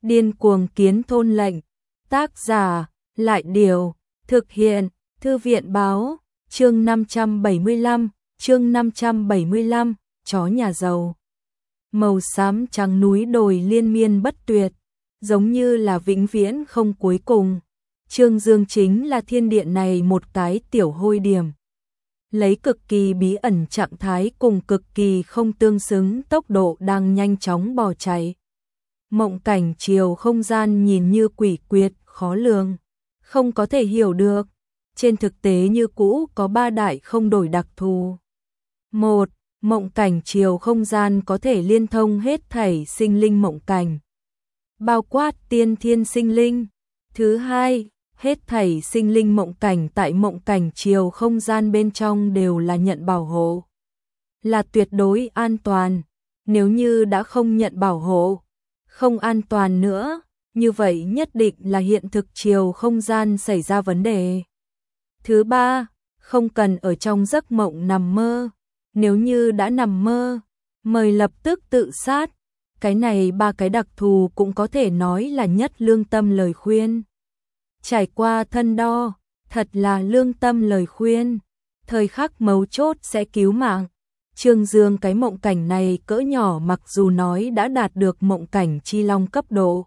Điên cuồng kiến thôn lệnh. Tác giả, Lại Điều. Thực hiện, Thư viện Báo. Chương 575, chương 575, chó nhà giàu. Màu xám trắng núi đồi liên miên bất tuyệt, giống như là vĩnh viễn không cuối cùng. Trương Dương chính là thiên địa này một cái tiểu hôi điểm. Lấy cực kỳ bí ẩn trạng thái cùng cực kỳ không tương xứng tốc độ đang nhanh chóng bò chạy. Mộng cảnh chiều không gian nhìn như quỷ quyệt, khó lường, không có thể hiểu được. Trên thực tế như cũ có ba đại không đổi đặc thù. 1. Mộng cảnh chiều không gian có thể liên thông hết thảy sinh linh mộng cảnh, bao quát tiên thiên sinh linh. Thứ hai, hết thảy sinh linh mộng cảnh tại mộng cảnh chiều không gian bên trong đều là nhận bảo hộ, là tuyệt đối an toàn. Nếu như đã không nhận bảo hộ, không an toàn nữa, như vậy nhất định là hiện thực chiều không gian xảy ra vấn đề. Thứ ba, không cần ở trong giấc mộng nằm mơ. Nếu như đã nằm mơ, mời lập tức tự sát. Cái này ba cái đặc thù cũng có thể nói là nhất lương tâm lời khuyên. Trải qua thân đo, thật là lương tâm lời khuyên. Thời khắc mấu chốt sẽ cứu mạng. Trương Dương cái mộng cảnh này cỡ nhỏ mặc dù nói đã đạt được mộng cảnh chi long cấp độ,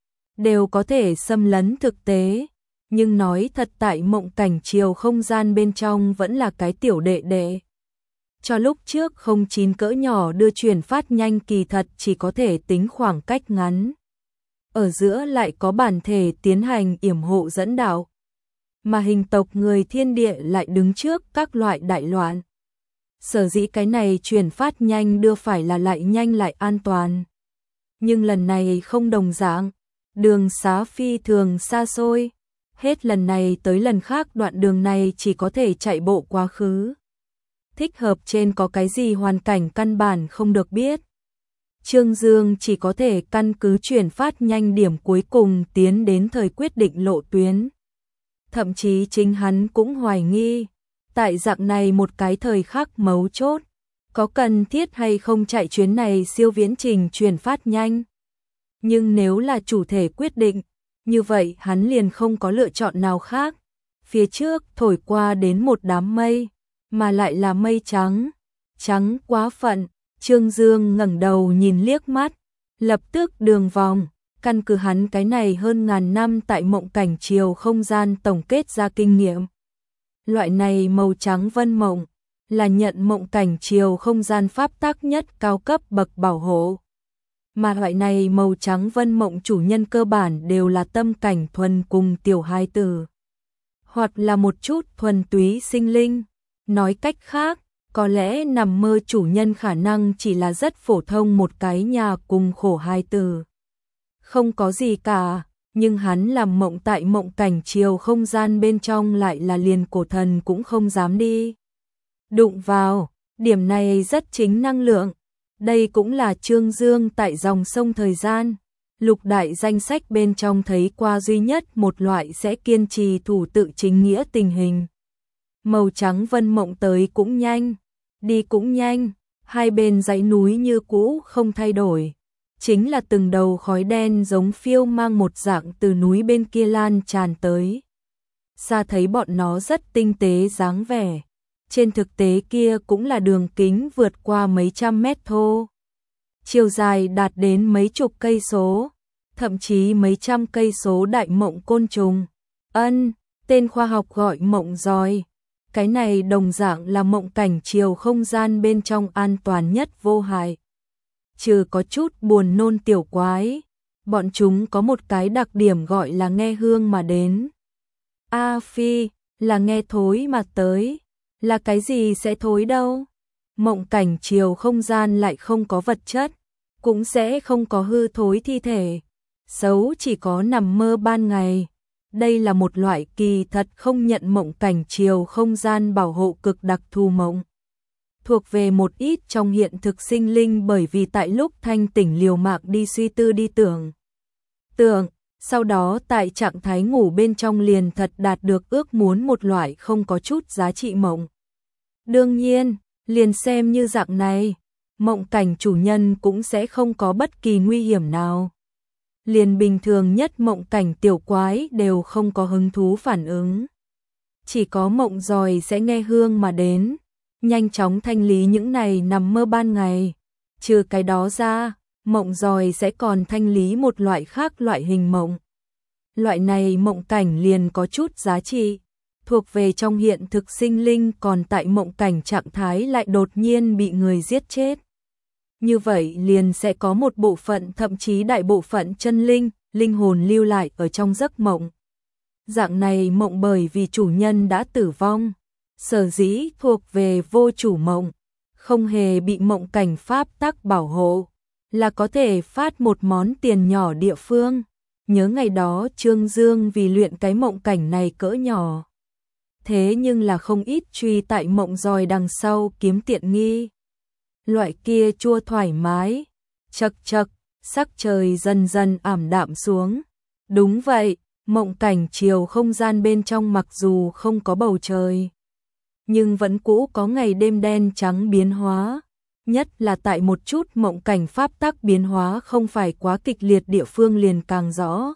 đều có thể xâm lấn thực tế. Nhưng nói thật tại mộng cảnh chiều không gian bên trong vẫn là cái tiểu đệ đệ. Cho lúc trước 09 cỡ nhỏ đưa truyền phát nhanh kỳ thật chỉ có thể tính khoảng cách ngắn. Ở giữa lại có bản thể tiến hành yểm hộ dẫn đạo. Mà hình tộc người thiên địa lại đứng trước các loại đại loạn. Sở dĩ cái này truyền phát nhanh đưa phải là lại nhanh lại an toàn. Nhưng lần này không đồng dạng, đường xá phi thường xa xôi. Hết lần này tới lần khác đoạn đường này chỉ có thể chạy bộ quá khứ. Thích hợp trên có cái gì hoàn cảnh căn bản không được biết. Trương Dương chỉ có thể căn cứ chuyển phát nhanh điểm cuối cùng tiến đến thời quyết định lộ tuyến. Thậm chí chính hắn cũng hoài nghi, tại dạng này một cái thời khắc mấu chốt, có cần thiết hay không chạy chuyến này siêu viễn trình chuyển phát nhanh. Nhưng nếu là chủ thể quyết định, như vậy hắn liền không có lựa chọn nào khác. Phía trước thổi qua đến một đám mây, mà lại là mây trắng, trắng quá phận. Trương Dương ngẩng đầu nhìn liếc mắt, lập tức đường vòng, căn cứ hắn cái này hơn ngàn năm tại mộng cảnh chiều không gian tổng kết ra kinh nghiệm. Loại này màu trắng vân mộng, là nhận mộng cảnh chiều không gian pháp tắc nhất cao cấp bậc bảo hộ. Mà loại này màu trắng vân mộng chủ nhân cơ bản đều là tâm cảnh thuần cùng tiểu hài tử, hoặc là một chút thuần túy sinh linh. Nói cách khác, có lẽ nằm mơ chủ nhân khả năng chỉ là rất phổ thông một cái nhà cùng khổ hài tử. Không có gì cả, nhưng hắn làm mộng tại mộng cảnh chiều không gian bên trong lại là liền cổ thần cũng không dám đi đụng vào, điểm này rất chính năng lượng. Đây cũng là Trương Dương tại dòng sông thời gian, lục đại danh sách bên trong thấy qua duy nhất một loại sẽ kiên trì thủ tự chính nghĩa tình hình. Màu trắng vân mộng tới cũng nhanh, đi cũng nhanh, hai bên dãy núi như cũ không thay đổi. Chính là từng đầu khói đen giống phiêu mang một dạng từ núi bên kia lan tràn tới. Xa thấy bọn nó rất tinh tế dáng vẻ. Trên thực tế kia cũng là đường kính vượt qua mấy trăm mét thô. Chiều dài đạt đến mấy chục cây số, thậm chí mấy trăm cây số đại mộng côn trùng. Tên khoa học gọi mộng giòi. Cái này đồng dạng là mộng cảnh chiều không gian bên trong an toàn nhất vô hại. Trừ có chút buồn nôn tiểu quái, bọn chúng có một cái đặc điểm gọi là nghe hương mà đến. Phi, là nghe thối mà tới. Là cái gì sẽ thối đâu? Mộng cảnh chiều không gian lại không có vật chất, cũng sẽ không có hư thối thi thể. Xấu chỉ có nằm mơ ban ngày. Đây là một loại kỳ thật không nhận mộng cảnh chiều không gian bảo hộ cực đặc thù mộng. Thuộc về một ít trong hiện thực sinh linh bởi vì tại lúc thanh tỉnh liều mạng đi suy tư đi tưởng, sau đó tại trạng thái ngủ bên trong liền thật đạt được ước muốn một loại không có chút giá trị mộng. Đương nhiên, liền xem như dạng này, mộng cảnh chủ nhân cũng sẽ không có bất kỳ nguy hiểm nào. liền bình thường nhất mộng cảnh tiểu quái đều không có hứng thú phản ứng. Chỉ có mộng dòi sẽ nghe hương mà đến, nhanh chóng thanh lý những này nằm mơ ban ngày. Trừ cái đó ra, mộng dòi sẽ còn thanh lý một loại khác loại hình mộng. Loại này mộng cảnh liền có chút giá trị, thuộc về trong hiện thực sinh linh còn tại mộng cảnh trạng thái lại đột nhiên bị người giết chết. Như vậy liền sẽ có một bộ phận thậm chí đại bộ phận chân linh, linh hồn lưu lại ở trong giấc mộng. Dạng này mộng bởi vì chủ nhân đã tử vong, sở dĩ thuộc về vô chủ mộng, không hề bị mộng cảnh pháp tắc bảo hộ, là có thể phát một món tiền nhỏ địa phương. Nhớ ngày đó Trương Dương vì luyện cái mộng cảnh này cỡ nhỏ. Thế nhưng là không ít truy tại mộng dòi đằng sau kiếm tiện nghi. Loại kia chua thoải mái, chật chật, sắc trời dần dần ảm đạm xuống. Đúng vậy, mộng cảnh chiều không gian bên trong mặc dù không có bầu trời, nhưng vẫn cũ có ngày đêm đen trắng biến hóa. Nhất là tại một chút mộng cảnh pháp tắc biến hóa không phải quá kịch liệt địa phương liền càng rõ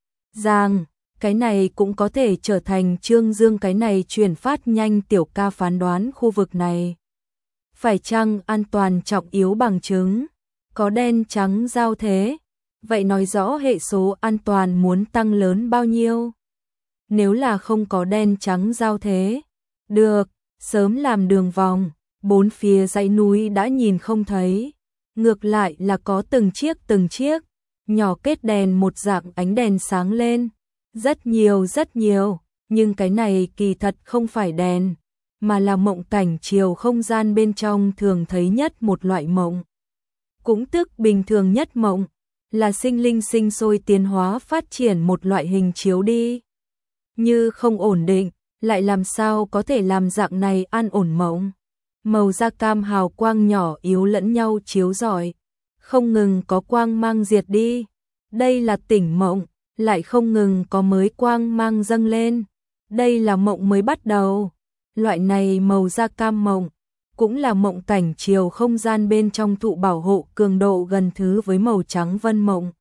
ràng. Cái này cũng có thể trở thành Trương Dương cái này truyền phát nhanh tiểu ca phán đoán khu vực này phải chăng an toàn trọng yếu bằng chứng. Có đen trắng giao thế, vậy nói rõ hệ số an toàn muốn tăng lớn bao nhiêu. Nếu là không có đen trắng giao thế, được, sớm làm đường vòng, bốn phía dãy núi đã nhìn không thấy. Ngược lại là có từng chiếc, nhỏ kết đèn một dạng ánh đèn sáng lên. Rất nhiều, nhưng cái này kỳ thật không phải đèn, mà là mộng cảnh chiều không gian bên trong thường thấy nhất một loại mộng. Cũng tức bình thường nhất mộng, là sinh linh sinh sôi tiến hóa phát triển một loại hình chiếu đi. Như không ổn định, lại làm sao có thể làm dạng này an ổn mộng. Màu da cam hào quang nhỏ yếu lẫn nhau chiếu rọi, không ngừng có quang mang diệt đi. Đây là tỉnh mộng, lại không ngừng có mới quang mang dâng lên. Đây là mộng mới bắt đầu. Loại này màu da cam mộng, cũng là mộng cảnh chiều không gian bên trong thụ bảo hộ cường độ gần thứ với màu trắng vân mộng.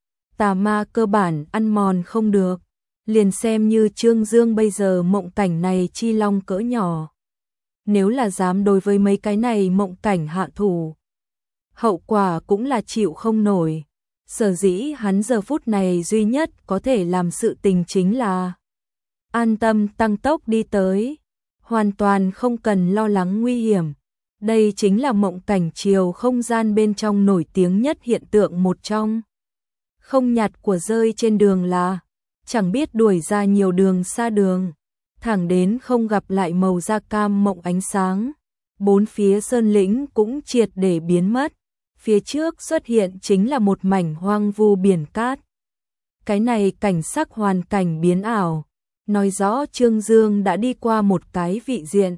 Tà ma cơ bản ăn mòn không được, liền xem như Trương Dương bây giờ mộng cảnh này chi long cỡ nhỏ. Nếu là dám đối với mấy cái này mộng cảnh hạ thủ, hậu quả cũng là chịu không nổi. Sở dĩ hắn giờ phút này duy nhất có thể làm sự tình chính là an tâm tăng tốc đi tới, hoàn toàn không cần lo lắng nguy hiểm. Đây chính là mộng cảnh chiều không gian bên trong nổi tiếng nhất hiện tượng một trong. Không nhặt của rơi trên đường là, chẳng biết đuổi ra nhiều đường xa đường, thẳng đến không gặp lại màu da cam mộng ánh sáng. Bốn phía sơn lĩnh cũng triệt để biến mất. Phía trước xuất hiện chính là một mảnh hoang vu biển cát. Cái này cảnh sắc hoàn cảnh biến ảo, nói rõ Trương Dương đã đi qua một cái vị diện.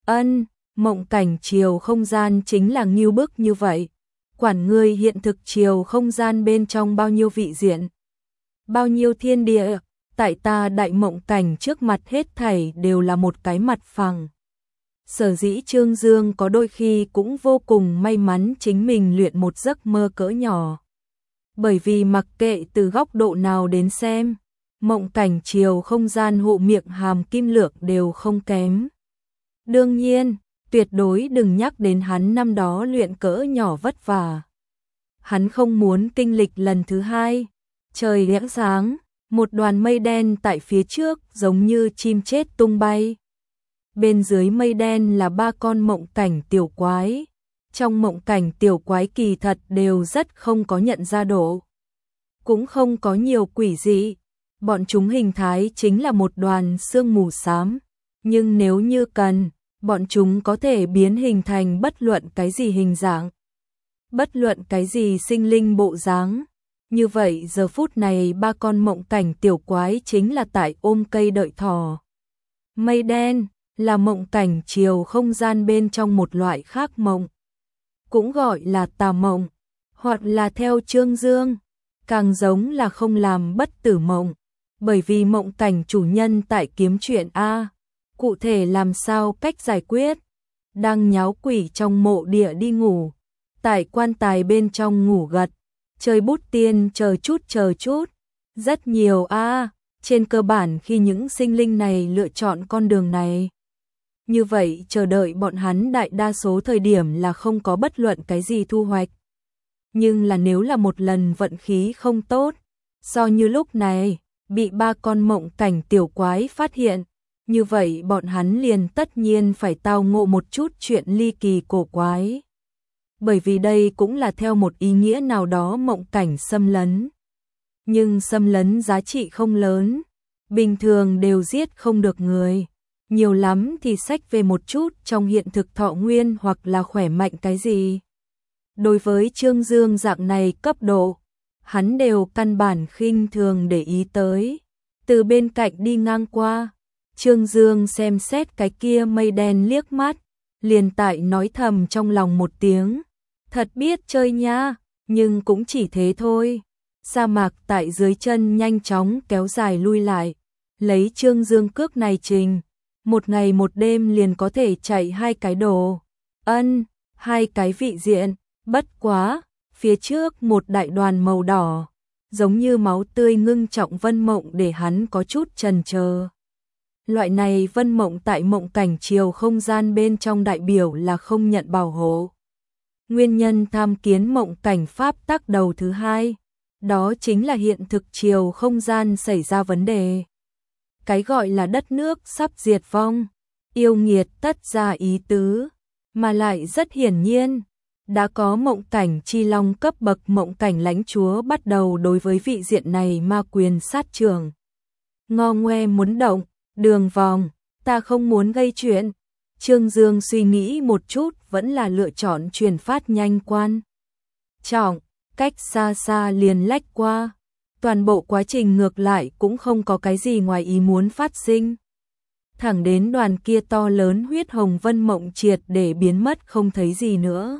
Mộng cảnh chiều không gian chính là nghiêu bức như vậy. Quản ngươi hiện thực chiều không gian bên trong bao nhiêu vị diện, bao nhiêu thiên địa, tại ta đại mộng cảnh trước mặt hết thảy đều là một cái mặt phẳng. Sở dĩ Trương Dương có đôi khi cũng vô cùng may mắn chính mình luyện một giấc mơ cỡ nhỏ. Bởi vì mặc kệ từ góc độ nào đến xem, mộng cảnh chiều không gian hộ miệng hàm kim lượng đều không kém. Đương nhiên, tuyệt đối đừng nhắc đến hắn năm đó luyện cỡ nhỏ vất vả. Hắn không muốn kinh lịch lần thứ hai. Trời lẽng sáng, một đoàn mây đen tại phía trước giống như chim chết tung bay. Bên dưới mây đen là ba con mộng cảnh tiểu quái. Trong mộng cảnh tiểu quái kỳ thật đều rất không có nhận ra độ. Cũng không có nhiều quỷ dị. Bọn chúng hình thái chính là một đoàn sương mù xám. Nhưng nếu như cần, bọn chúng có thể biến hình thành bất luận cái gì hình dạng. Bất luận cái gì sinh linh bộ dáng. Như vậy giờ phút này ba con mộng cảnh tiểu quái chính là tại ôm cây đợi thỏ. Mây đen là mộng cảnh chiều không gian bên trong một loại khác mộng. Cũng gọi là tà mộng, hoặc là theo Trương Dương, càng giống là không làm bất tử mộng. Bởi vì mộng cảnh chủ nhân tại kiếm chuyện A, cụ thể làm sao cách giải quyết. Đang nháo quỷ trong mộ địa đi ngủ, tại quan tài bên trong ngủ gật, chơi bút tiên chờ chút. Rất nhiều a, trên cơ bản khi những sinh linh này lựa chọn con đường này. Như vậy chờ đợi bọn hắn đại đa số thời điểm là không có bất luận cái gì thu hoạch. Nhưng là nếu là một lần vận khí không tốt, do như lúc này, bị 3 con mộng cảnh tiểu quái phát hiện, như vậy bọn hắn liền tất nhiên phải tao ngộ một chút chuyện ly kỳ cổ quái. Bởi vì đây cũng là theo một ý nghĩa nào đó mộng cảnh xâm lấn. Nhưng xâm lấn giá trị không lớn, bình thường đều giết không được người. Nhiều lắm thì xách về một chút trong hiện thực thọ nguyên hoặc là khỏe mạnh cái gì. Đối với Trương Dương dạng này cấp độ, hắn đều căn bản khinh thường để ý tới. Từ bên cạnh đi ngang qua, Trương Dương xem xét cái kia mây đen liếc mắt, liền tại nói thầm trong lòng một tiếng. Thật biết chơi nha, nhưng cũng chỉ thế thôi. Sa mạc tại dưới chân nhanh chóng kéo dài lui lại, lấy Trương Dương cước này trình. Một ngày một đêm liền có thể chạy 2 cái đồ. 2 cái vị diện, bất quá, phía trước một đại đoàn màu đỏ, giống như máu tươi ngưng trọng vân mộng để hắn có chút chần chờ. Loại này vân mộng tại mộng cảnh chiều không gian bên trong đại biểu là không nhận bảo hộ. Nguyên nhân tham kiến mộng cảnh pháp tắc đầu thứ 2, đó chính là hiện thực chiều không gian xảy ra vấn đề. Cái gọi là đất nước sắp diệt vong, yêu nghiệt tất ra ý tứ, mà lại rất hiển nhiên, đã có mộng cảnh chi long cấp bậc mộng cảnh lãnh chúa bắt đầu đối với vị diện này ma quyền sát trưởng. Ngo ngoe muốn động, đường vòng, ta không muốn gây chuyện. Trương Dương suy nghĩ một chút vẫn là lựa chọn truyền phát nhanh quan trọng, cách xa xa liền lách qua. Toàn bộ quá trình ngược lại cũng không có cái gì ngoài ý muốn phát sinh. Thẳng đến đoàn kia to lớn huyết hồng vân mộng triệt để biến mất không thấy gì nữa.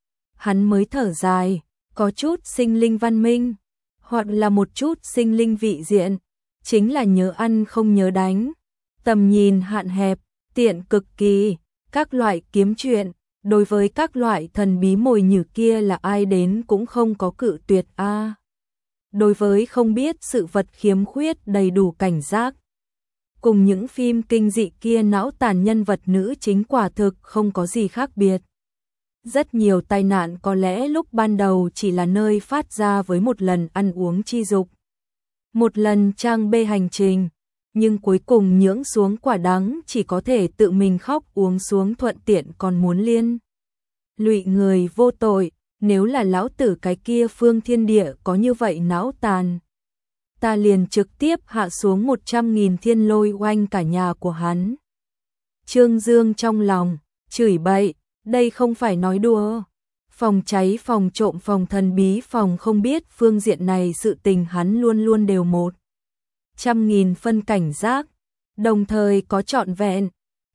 Hắn mới thở dài, có chút sinh linh văn minh, hoặc là một chút sinh linh vị diện, chính là nhớ ăn không nhớ đánh, tầm nhìn hạn hẹp, tiện cực kỳ, các loại kiếm chuyện, đối với các loại thần bí mồi nhử kia là ai đến cũng không có cự tuyệt a. Đối với không biết sự vật khiếm khuyết đầy đủ cảnh giác. Cùng những phim kinh dị kia não tàn nhân vật nữ chính quả thực không có gì khác biệt. Rất nhiều tai nạn có lẽ lúc ban đầu chỉ là nơi phát ra với một lần ăn uống chi dục. Một lần trang bê hành trình, nhưng cuối cùng nhưỡng xuống quả đắng chỉ có thể tự mình khóc uống xuống thuận tiện còn muốn liên lụy người vô tội. Nếu là lão tử cái kia phương thiên địa có như vậy não tàn, ta liền trực tiếp hạ xuống 100.000 thiên lôi oanh cả nhà của hắn. Trương Dương trong lòng, chửi bậy, đây không phải nói đùa. Phòng cháy, phòng trộm, phòng thần bí, phòng không biết phương diện này sự tình hắn luôn luôn đều 100.000 phân cảnh giác, đồng thời có trọn vẹn,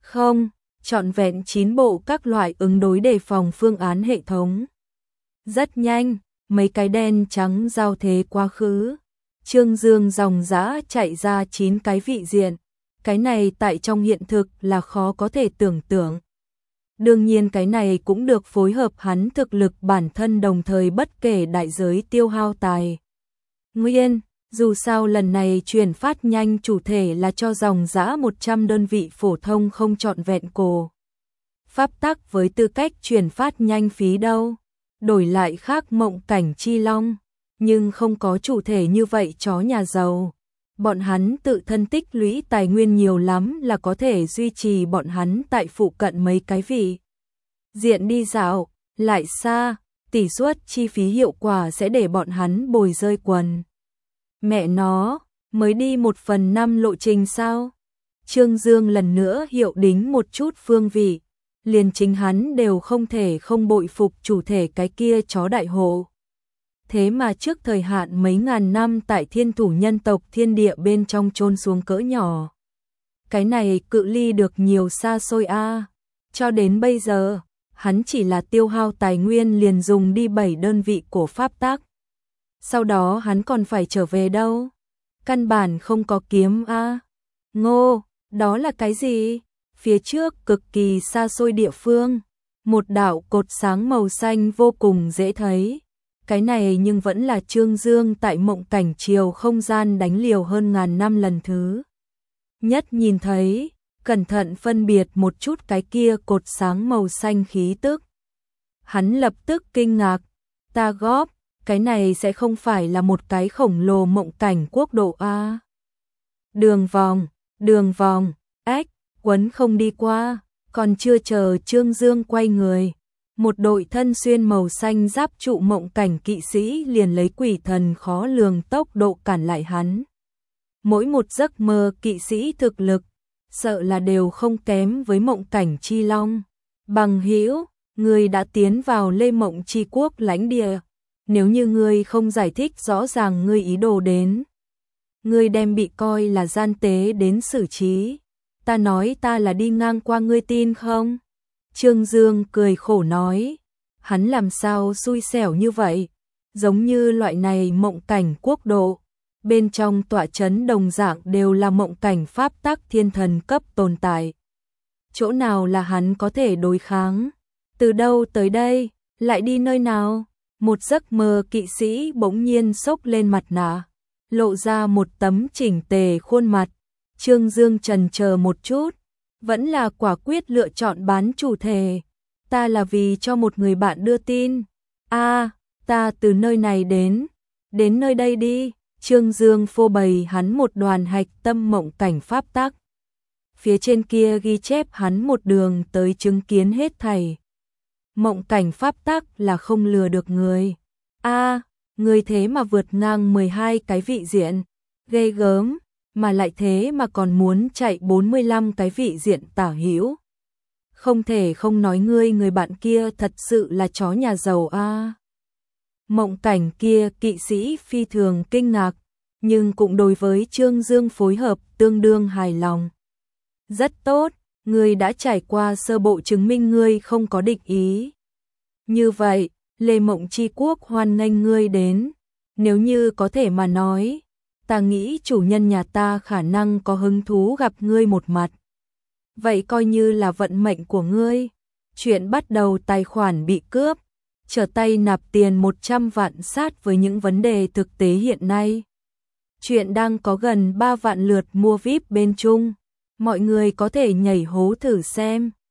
trọn vẹn 9 bộ các loại ứng đối đề phòng phương án hệ thống. Rất nhanh, mấy cái đen trắng giao thế quá khứ. Trương Dương dòng dã chạy ra 9 cái vị diện. Cái này tại trong hiện thực là khó có thể tưởng tượng. Đương nhiên cái này cũng được phối hợp hắn thực lực bản thân đồng thời bất kể đại giới tiêu hao tài nguyên. Dù sao lần này truyền phát nhanh chủ thể là cho dòng dã 100 đơn vị phổ thông không trọn vẹn cổ pháp tắc với tư cách truyền phát nhanh phí đâu. Đổi lại khác mộng cảnh chi long, nhưng không có chủ thể như vậy chó nhà giàu. Bọn hắn tự thân tích lũy tài nguyên nhiều lắm là có thể duy trì bọn hắn tại phụ cận mấy cái vị diện đi dạo, lại xa, tỷ suất chi phí hiệu quả sẽ để bọn hắn bồi rơi quần. Mẹ nó, mới đi 1/5 lộ trình sao? Trương Dương lần nữa hiệu đính một chút phương vị. Liền chính hắn đều không thể không bội phục chủ thể cái kia chó đại hộ. Thế mà trước thời hạn mấy ngàn năm tại thiên thủ nhân tộc thiên địa bên trong chôn xuống cỡ nhỏ. Cái này cự ly được nhiều xa xôi a. Cho đến bây giờ, hắn chỉ là tiêu hao tài nguyên liền dùng đi 7 đơn vị của pháp tắc. Sau đó hắn còn phải trở về đâu? Căn bản không có kiếm a. Ngô, đó là cái gì? Phía trước cực kỳ xa xôi địa phương, một đạo cột sáng màu xanh vô cùng dễ thấy, cái này nhưng vẫn là Trương Dương tại mộng cảnh chiều không gian đánh liều hơn ngàn năm lần thứ nhất nhìn thấy, cẩn thận phân biệt một chút cái kia cột sáng màu xanh khí tức. Hắn lập tức kinh ngạc, ta góp, cái này sẽ không phải là một cái khổng lồ mộng cảnh quốc độ a? Đường vòng, ếch, quấn không đi qua, còn chưa chờ Trương Dương quay người. Một đội thân xuyên màu xanh giáp trụ mộng cảnh kỵ sĩ liền lấy quỷ thần khó lường tốc độ cản lại hắn. Mỗi một giấc mơ kỵ sĩ thực lực, sợ là đều không kém với mộng cảnh chi long. Bằng hữu, ngươi đã tiến vào Lê Mộng Chi Quốc lãnh địa. Nếu như ngươi không giải thích rõ ràng ngươi ý đồ đến, ngươi đem bị coi là gian tế đến xử trí. Ta nói ta là đi ngang qua, ngươi tin không? Trương Dương cười khổ nói, hắn làm sao xui xẻo như vậy, giống như loại này mộng cảnh quốc độ, bên trong tọa trấn đồng dạng đều là mộng cảnh pháp tắc thiên thần cấp tồn tại. Chỗ nào là hắn có thể đối kháng? Từ đâu tới đây, lại đi nơi nào? Một giấc mơ kỵ sĩ bỗng nhiên xốc lên mặt nạ, lộ ra một tấm chỉnh tề khuôn mặt. Trương Dương chần chờ một chút, vẫn là quả quyết lựa chọn bán chủ thể. Ta là vì cho một người bạn đưa tin. Ta từ nơi này đến nơi đây đi. Trương Dương phô bày hắn một đoàn hạch tâm mộng cảnh pháp tắc. Phía trên kia ghi chép hắn một đường tới chứng kiến hết thảy. Mộng cảnh pháp tắc là không lừa được người. Người thế mà vượt ngang 12 cái vị diện. Ghê gớm, mà lại thế mà còn muốn chạy 45 cái vị diện tả hữu. Không thể không nói người bạn kia thật sự là chó nhà giàu a. Mộng cảnh kia kỵ sĩ phi thường kinh ngạc, nhưng cũng đối với Trương Dương phối hợp tương đương hài lòng. Rất tốt, ngươi đã trải qua sơ bộ chứng minh ngươi không có địch ý. Như vậy, Lê Mộng Chi Quốc hoan nghênh ngươi đến. Nếu như có thể mà nói, ta nghĩ chủ nhân nhà ta khả năng có hứng thú gặp ngươi một mặt. Vậy coi như là vận mệnh của ngươi. Chuyện bắt đầu tài khoản bị cướp, trở tay nạp tiền 100 vạn sát với những vấn đề thực tế hiện nay. Chuyện đang có gần 3 vạn lượt mua VIP bên Trung. Mọi người có thể nhảy hố thử xem.